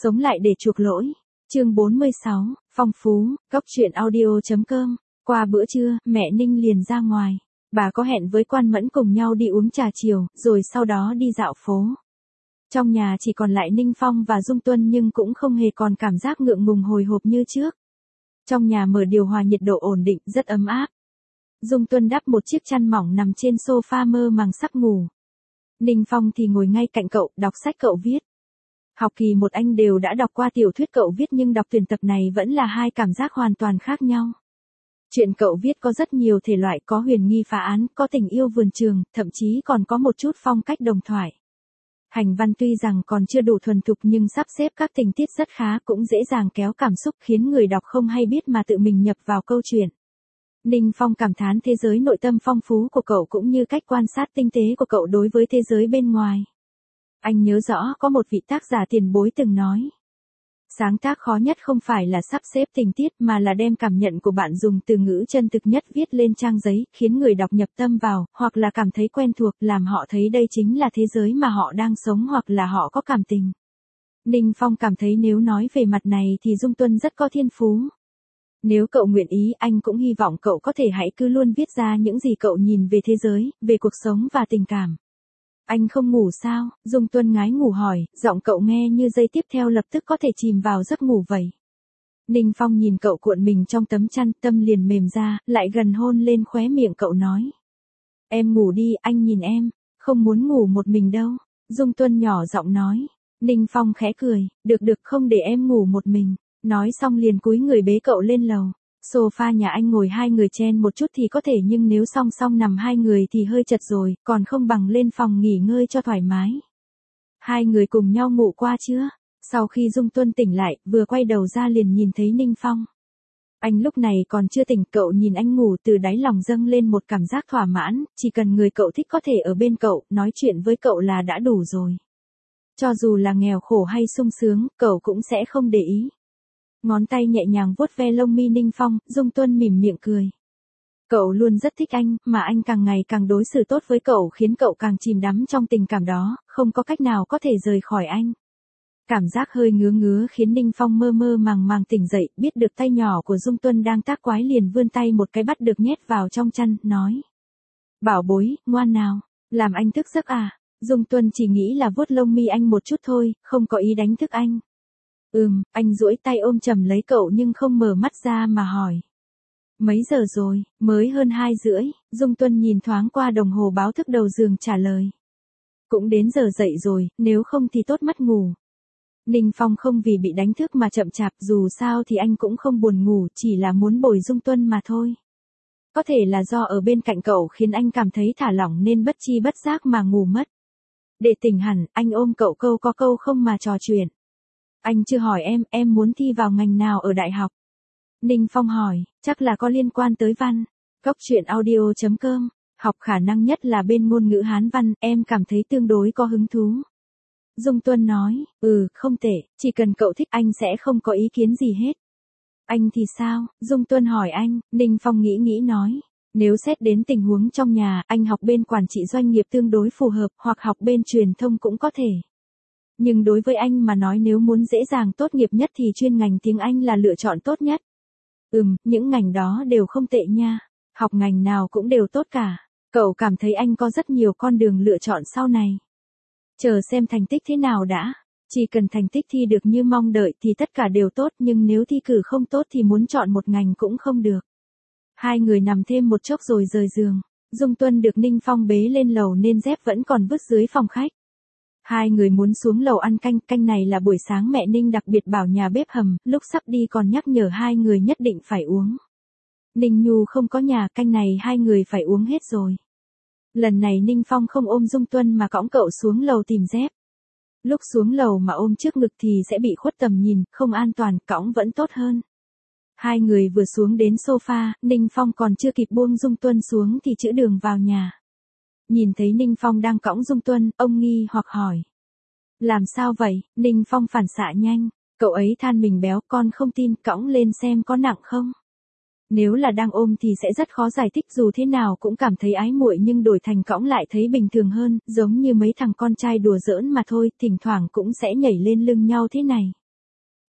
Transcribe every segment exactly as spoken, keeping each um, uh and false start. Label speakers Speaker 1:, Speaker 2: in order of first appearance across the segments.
Speaker 1: Sống lại để chuộc lỗi. Chương bốn mươi sáu, phong phú, góc truyện audio chấm com. Qua bữa trưa, mẹ Ninh liền ra ngoài. Bà có hẹn với Quan Mẫn cùng nhau đi uống trà chiều, rồi sau đó đi dạo phố. Trong nhà chỉ còn lại Ninh Phong và Dung Tuân nhưng cũng không hề còn cảm giác ngượng ngùng hồi hộp như trước. Trong nhà mở điều hòa nhiệt độ ổn định, rất ấm áp. Dung Tuân đắp một chiếc chăn mỏng nằm trên sofa mơ màng sắp ngủ. Ninh Phong thì ngồi ngay cạnh cậu, đọc sách cậu viết. Học kỳ một anh đều đã đọc qua tiểu thuyết cậu viết nhưng đọc tuyển tập này vẫn là hai cảm giác hoàn toàn khác nhau. Chuyện cậu viết có rất nhiều thể loại, có huyền nghi phá án, có tình yêu vườn trường, thậm chí còn có một chút phong cách đồng thoại. Hành văn tuy rằng còn chưa đủ thuần thục nhưng sắp xếp các tình tiết rất khá, cũng dễ dàng kéo cảm xúc khiến người đọc không hay biết mà tự mình nhập vào câu chuyện. Ninh Phong cảm thán thế giới nội tâm phong phú của cậu cũng như cách quan sát tinh tế của cậu đối với thế giới bên ngoài. Anh nhớ rõ có một vị tác giả tiền bối từng nói. Sáng tác khó nhất không phải là sắp xếp tình tiết mà là đem cảm nhận của bạn dùng từ ngữ chân thực nhất viết lên trang giấy, khiến người đọc nhập tâm vào, hoặc là cảm thấy quen thuộc, làm họ thấy đây chính là thế giới mà họ đang sống hoặc là họ có cảm tình. Ninh Phong cảm thấy nếu nói về mặt này thì Dung Tuân rất có thiên phú. Nếu cậu nguyện ý, anh cũng hy vọng cậu có thể hãy cứ luôn viết ra những gì cậu nhìn về thế giới, về cuộc sống và tình cảm. Anh không ngủ sao? Dung Tuân ngái ngủ hỏi, giọng cậu nghe như giây tiếp theo lập tức có thể chìm vào giấc ngủ vậy. Ninh Phong nhìn cậu cuộn mình trong tấm chăn, tâm liền mềm ra, lại gần hôn lên khóe miệng cậu nói. Em ngủ đi, anh nhìn em, không muốn ngủ một mình đâu. Dung Tuân nhỏ giọng nói. Ninh Phong khẽ cười, được được không để em ngủ một mình. Nói xong liền cúi người bế cậu lên lầu. Sofa nhà anh ngồi hai người chen một chút thì có thể nhưng nếu song song nằm hai người thì hơi chật rồi, còn không bằng lên phòng nghỉ ngơi cho thoải mái. Hai người cùng nhau ngủ qua chưa? Sau khi Dung Tuân tỉnh lại, vừa quay đầu ra liền nhìn thấy Ninh Phong. Anh lúc này còn chưa tỉnh, cậu nhìn anh ngủ từ đáy lòng dâng lên một cảm giác thỏa mãn, chỉ cần người cậu thích có thể ở bên cậu, nói chuyện với cậu là đã đủ rồi. Cho dù là nghèo khổ hay sung sướng, cậu cũng sẽ không để ý. Ngón tay nhẹ nhàng vuốt ve lông mi Ninh Phong, Dung Tuân mỉm miệng cười. Cậu luôn rất thích anh, mà anh càng ngày càng đối xử tốt với cậu khiến cậu càng chìm đắm trong tình cảm đó, không có cách nào có thể rời khỏi anh. Cảm giác hơi ngứa ngứa khiến Ninh Phong mơ mơ màng màng tỉnh dậy, biết được tay nhỏ của Dung Tuân đang tác quái liền vươn tay một cái bắt được nhét vào trong chăn, nói. Bảo bối, ngoan nào, làm anh thức giấc à? Dung Tuân chỉ nghĩ là vuốt lông mi anh một chút thôi, không có ý đánh thức anh. Ừm, anh duỗi tay ôm chầm lấy cậu nhưng không mở mắt ra mà hỏi. Mấy giờ rồi? Mới hơn hai rưỡi. Dung Tuân nhìn thoáng qua đồng hồ báo thức đầu giường trả lời. Cũng đến giờ dậy rồi, nếu không thì tốt mất ngủ. Ninh Phong không vì bị đánh thức mà chậm chạp, dù sao thì anh cũng không buồn ngủ, chỉ là muốn bồi Dung Tuân mà thôi. Có thể là do ở bên cạnh cậu khiến anh cảm thấy thả lỏng nên bất chi bất giác mà ngủ mất. Để tỉnh hẳn, anh ôm cậu câu có câu không mà trò chuyện. Anh chưa hỏi em, em muốn thi vào ngành nào ở đại học? Ninh Phong hỏi, chắc là có liên quan tới văn. Góc truyện audio chấm com, học khả năng nhất là bên ngôn ngữ Hán văn, em cảm thấy tương đối có hứng thú. Dung Tuân nói, ừ, không tệ, chỉ cần cậu thích anh sẽ không có ý kiến gì hết. Anh thì sao? Dung Tuân hỏi anh, Ninh Phong nghĩ nghĩ nói. Nếu xét đến tình huống trong nhà, anh học bên quản trị doanh nghiệp tương đối phù hợp, hoặc học bên truyền thông cũng có thể. Nhưng đối với anh mà nói nếu muốn dễ dàng tốt nghiệp nhất thì chuyên ngành tiếng Anh là lựa chọn tốt nhất. Ừm, những ngành đó đều không tệ nha. Học ngành nào cũng đều tốt cả. Cậu cảm thấy anh có rất nhiều con đường lựa chọn sau này. Chờ xem thành tích thế nào đã. Chỉ cần thành tích thi được như mong đợi thì tất cả đều tốt, nhưng nếu thi cử không tốt thì muốn chọn một ngành cũng không được. Hai người nằm thêm một chốc rồi rời giường. Dung Tuân được Ninh Phong bế lên lầu nên dép vẫn còn vứt dưới phòng khách. Hai người muốn xuống lầu ăn canh, canh này là buổi sáng mẹ Ninh đặc biệt bảo nhà bếp hầm, lúc sắp đi còn nhắc nhở hai người nhất định phải uống. Ninh Nhu không có nhà, canh này hai người phải uống hết rồi. Lần này Ninh Phong không ôm Dung Tuân mà cõng cậu xuống lầu tìm dép. Lúc xuống lầu mà ôm trước ngực thì sẽ bị khuất tầm nhìn, không an toàn, cõng vẫn tốt hơn. Hai người vừa xuống đến sofa, Ninh Phong còn chưa kịp buông Dung Tuân xuống thì chữ Đường vào nhà. Nhìn thấy Ninh Phong đang cõng Dung Tuân, ông nghi hoặc hỏi. Làm sao vậy? Ninh Phong phản xạ nhanh. Cậu ấy than mình béo, con không tin, cõng lên xem có nặng không? Nếu là đang ôm thì sẽ rất khó giải thích, dù thế nào cũng cảm thấy ái muội, nhưng đổi thành cõng lại thấy bình thường hơn, giống như mấy thằng con trai đùa giỡn mà thôi, thỉnh thoảng cũng sẽ nhảy lên lưng nhau thế này.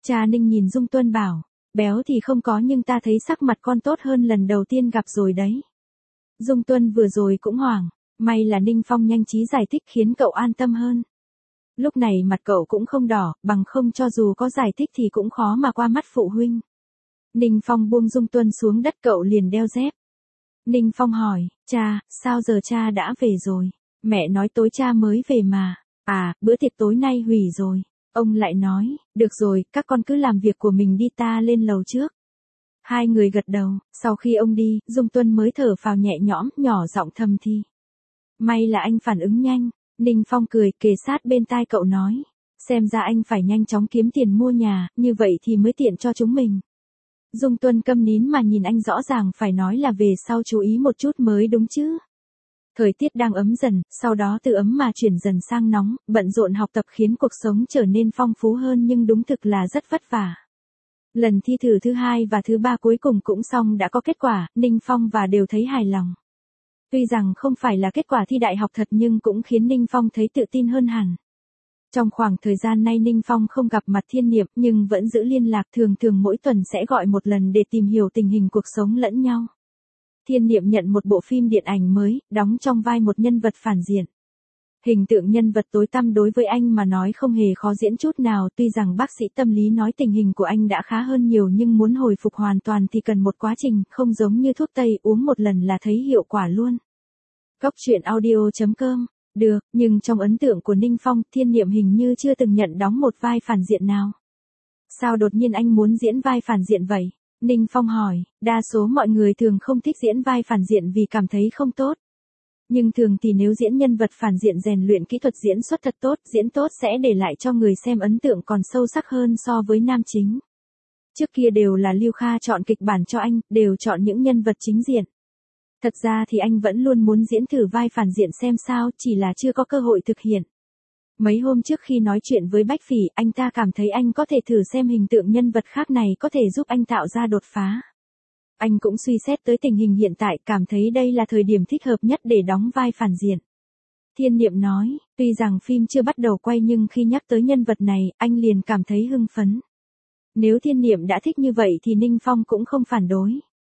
Speaker 1: Cha Ninh nhìn Dung Tuân bảo, béo thì không có nhưng ta thấy sắc mặt con tốt hơn lần đầu tiên gặp rồi đấy. Dung Tuân vừa rồi cũng hoảng, may là Ninh Phong nhanh trí giải thích khiến cậu an tâm hơn. Lúc này mặt cậu cũng không đỏ, bằng không cho dù có giải thích thì cũng khó mà qua mắt phụ huynh. Ninh Phong buông Dung Tuân xuống đất, cậu liền đeo dép. Ninh Phong hỏi, cha, sao giờ cha đã về rồi? Mẹ nói tối cha mới về mà. À, bữa tiệc tối nay hủy rồi. Ông lại nói, được rồi, các con cứ làm việc của mình đi, ta lên lầu trước. Hai người gật đầu, sau khi ông đi, Dung Tuân mới thở phào nhẹ nhõm, nhỏ giọng thầm thì. May là anh phản ứng nhanh. Ninh Phong cười, kề sát bên tai cậu nói. Xem ra anh phải nhanh chóng kiếm tiền mua nhà, như vậy thì mới tiện cho chúng mình. Dung Tuân câm nín mà nhìn anh, rõ ràng phải nói là về sau chú ý một chút mới đúng chứ. Thời tiết đang ấm dần, sau đó từ ấm mà chuyển dần sang nóng, bận rộn học tập khiến cuộc sống trở nên phong phú hơn nhưng đúng thực là rất vất vả. Lần thi thử thứ hai và thứ ba cuối cùng cũng xong, đã có kết quả, Ninh Phong và đều thấy hài lòng. Tuy rằng không phải là kết quả thi đại học thật nhưng cũng khiến Ninh Phong thấy tự tin hơn hẳn. Trong khoảng thời gian nay Ninh Phong không gặp mặt Thiên Niệm nhưng vẫn giữ liên lạc, thường thường mỗi tuần sẽ gọi một lần để tìm hiểu tình hình cuộc sống lẫn nhau. Thiên Niệm nhận một bộ phim điện ảnh mới, đóng trong vai một nhân vật phản diện. Hình tượng nhân vật tối tăm đối với anh mà nói không hề khó diễn chút nào, tuy rằng bác sĩ tâm lý nói tình hình của anh đã khá hơn nhiều nhưng muốn hồi phục hoàn toàn thì cần một quá trình, không giống như thuốc tây uống một lần là thấy hiệu quả luôn. Cốc truyện audio chấm com. Được, nhưng trong ấn tượng của Ninh Phong, Thiên Niệm hình như chưa từng nhận đóng một vai phản diện nào. Sao đột nhiên anh muốn diễn vai phản diện vậy? Ninh Phong hỏi, đa số mọi người thường không thích diễn vai phản diện vì cảm thấy không tốt. Nhưng thường thì nếu diễn nhân vật phản diện rèn luyện kỹ thuật diễn xuất thật tốt, diễn tốt sẽ để lại cho người xem ấn tượng còn sâu sắc hơn so với nam chính. Trước kia đều là Lưu Kha chọn kịch bản cho anh, đều chọn những nhân vật chính diện. Thật ra thì anh vẫn luôn muốn diễn thử vai phản diện xem sao, chỉ là chưa có cơ hội thực hiện. Mấy hôm trước khi nói chuyện với Bách Phỉ, anh ta cảm thấy anh có thể thử xem hình tượng nhân vật khác này có thể giúp anh tạo ra đột phá. Anh cũng suy xét tới tình hình hiện tại, cảm thấy đây là thời điểm thích hợp nhất để đóng vai phản diện. Thiên Niệm nói, tuy rằng phim chưa bắt đầu quay nhưng khi nhắc tới nhân vật này, anh liền cảm thấy hưng phấn. Nếu Thiên Niệm đã thích như vậy thì Ninh Phong cũng không phản đối.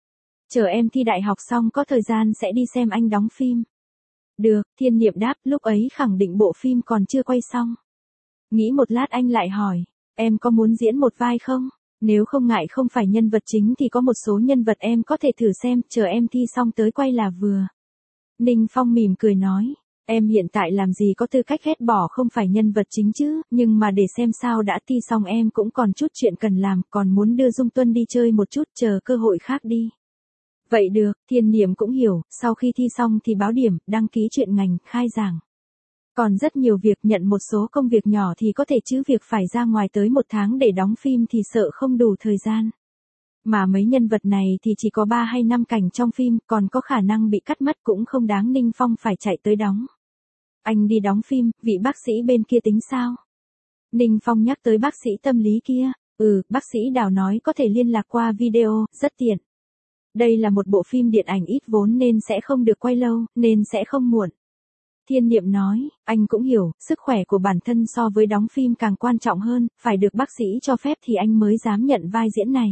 Speaker 1: Chờ em thi đại học xong có thời gian sẽ đi xem anh đóng phim. Được, Thiên Niệm đáp, lúc ấy khẳng định bộ phim còn chưa quay xong. Nghĩ một lát anh lại hỏi, em có muốn diễn một vai không? Nếu không ngại không phải nhân vật chính thì có một số nhân vật em có thể thử xem, chờ em thi xong tới quay là vừa. Ninh Phong mỉm cười nói, em hiện tại làm gì có tư cách ghét bỏ không phải nhân vật chính chứ, nhưng mà để xem sao đã, thi xong em cũng còn chút chuyện cần làm, còn muốn đưa Dung Tuân đi chơi một chút, chờ cơ hội khác đi. Vậy được, Thiên Niệm cũng hiểu, sau khi thi xong thì báo điểm, đăng ký chuyện ngành, khai giảng. Còn rất nhiều việc, nhận một số công việc nhỏ thì có thể, chứ việc phải ra ngoài tới một tháng để đóng phim thì sợ không đủ thời gian. Mà mấy nhân vật này thì chỉ có ba hay năm cảnh trong phim, còn có khả năng bị cắt mất, cũng không đáng Ninh Phong phải chạy tới đóng. Anh đi đóng phim, vị bác sĩ bên kia tính sao? Ninh Phong nhắc tới bác sĩ tâm lý kia, ừ, bác sĩ Đào nói có thể liên lạc qua video, rất tiện. Đây là một bộ phim điện ảnh ít vốn nên sẽ không được quay lâu, nên sẽ không muộn. Thiên Niệm nói, anh cũng hiểu, sức khỏe của bản thân so với đóng phim càng quan trọng hơn, phải được bác sĩ cho phép thì anh mới dám nhận vai diễn này.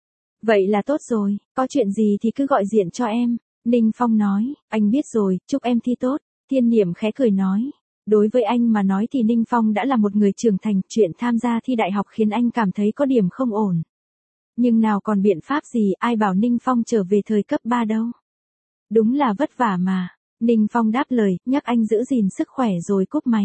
Speaker 1: Vậy là tốt rồi, có chuyện gì thì cứ gọi điện cho em. Ninh Phong nói, anh biết rồi, chúc em thi tốt. Thiên Niệm khẽ cười nói, đối với anh mà nói thì Ninh Phong đã là một người trưởng thành, chuyện tham gia thi đại học khiến anh cảm thấy có điểm không ổn. Nhưng nào còn biện pháp gì, ai bảo Ninh Phong trở về thời cấp ba đâu. Đúng là vất vả mà. Ninh Phong đáp lời, nhắc anh giữ gìn sức khỏe rồi cúp máy.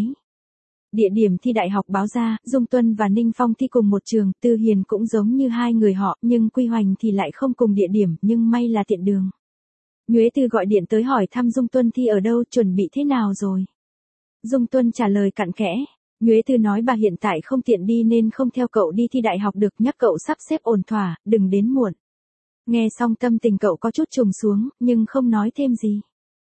Speaker 1: Địa điểm thi đại học báo ra, Dung Tuân và Ninh Phong thi cùng một trường, Tư Hiền cũng giống như hai người họ, nhưng Quy Hoành thì lại không cùng địa điểm, nhưng may là tiện đường. Nhuế Tư gọi điện tới hỏi thăm Dung Tuân thi ở đâu, chuẩn bị thế nào rồi. Dung Tuân trả lời cặn kẽ. Nhuế Tư nói bà hiện tại không tiện đi nên không theo cậu đi thi đại học được, nhắc cậu sắp xếp ổn thỏa, đừng đến muộn. Nghe xong tâm tình cậu có chút trùng xuống, nhưng không nói thêm gì.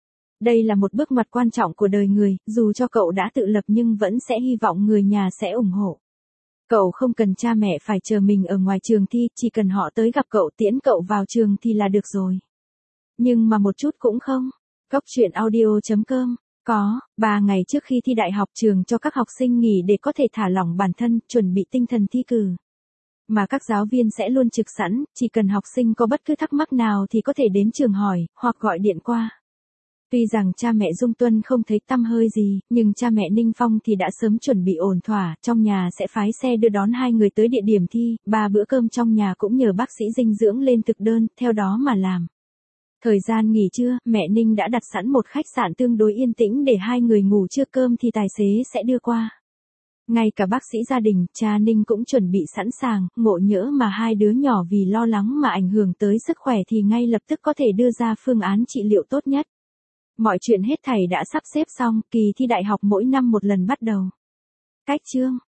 Speaker 1: Đây là một bước ngoặt quan trọng của đời người, dù cho cậu đã tự lập nhưng vẫn sẽ hy vọng người nhà sẽ ủng hộ. Cậu không cần cha mẹ phải chờ mình ở ngoài trường thi, chỉ cần họ tới gặp cậu tiễn cậu vào trường thì là được rồi. Nhưng mà một chút cũng không. Cốc truyện audio chấm com. Có, ba ngày trước khi thi đại học trường cho các học sinh nghỉ để có thể thả lỏng bản thân, chuẩn bị tinh thần thi cử. Mà các giáo viên sẽ luôn trực sẵn, chỉ cần học sinh có bất cứ thắc mắc nào thì có thể đến trường hỏi, hoặc gọi điện qua. Tuy rằng cha mẹ Dung Tuân không thấy tăm hơi gì, nhưng cha mẹ Ninh Phong thì đã sớm chuẩn bị ổn thỏa, trong nhà sẽ phái xe đưa đón hai người tới địa điểm thi, ba bữa cơm trong nhà cũng nhờ bác sĩ dinh dưỡng lên thực đơn, theo đó mà làm. Thời gian nghỉ trưa, mẹ Ninh đã đặt sẵn một khách sạn tương đối yên tĩnh để hai người ngủ trưa, cơm thì tài xế sẽ đưa qua. Ngay cả bác sĩ gia đình, cha Ninh cũng chuẩn bị sẵn sàng, ngộ nhỡ mà hai đứa nhỏ vì lo lắng mà ảnh hưởng tới sức khỏe thì ngay lập tức có thể đưa ra phương án trị liệu tốt nhất. Mọi chuyện hết thảy đã sắp xếp xong, kỳ thi đại học mỗi năm một lần bắt đầu. Cách chương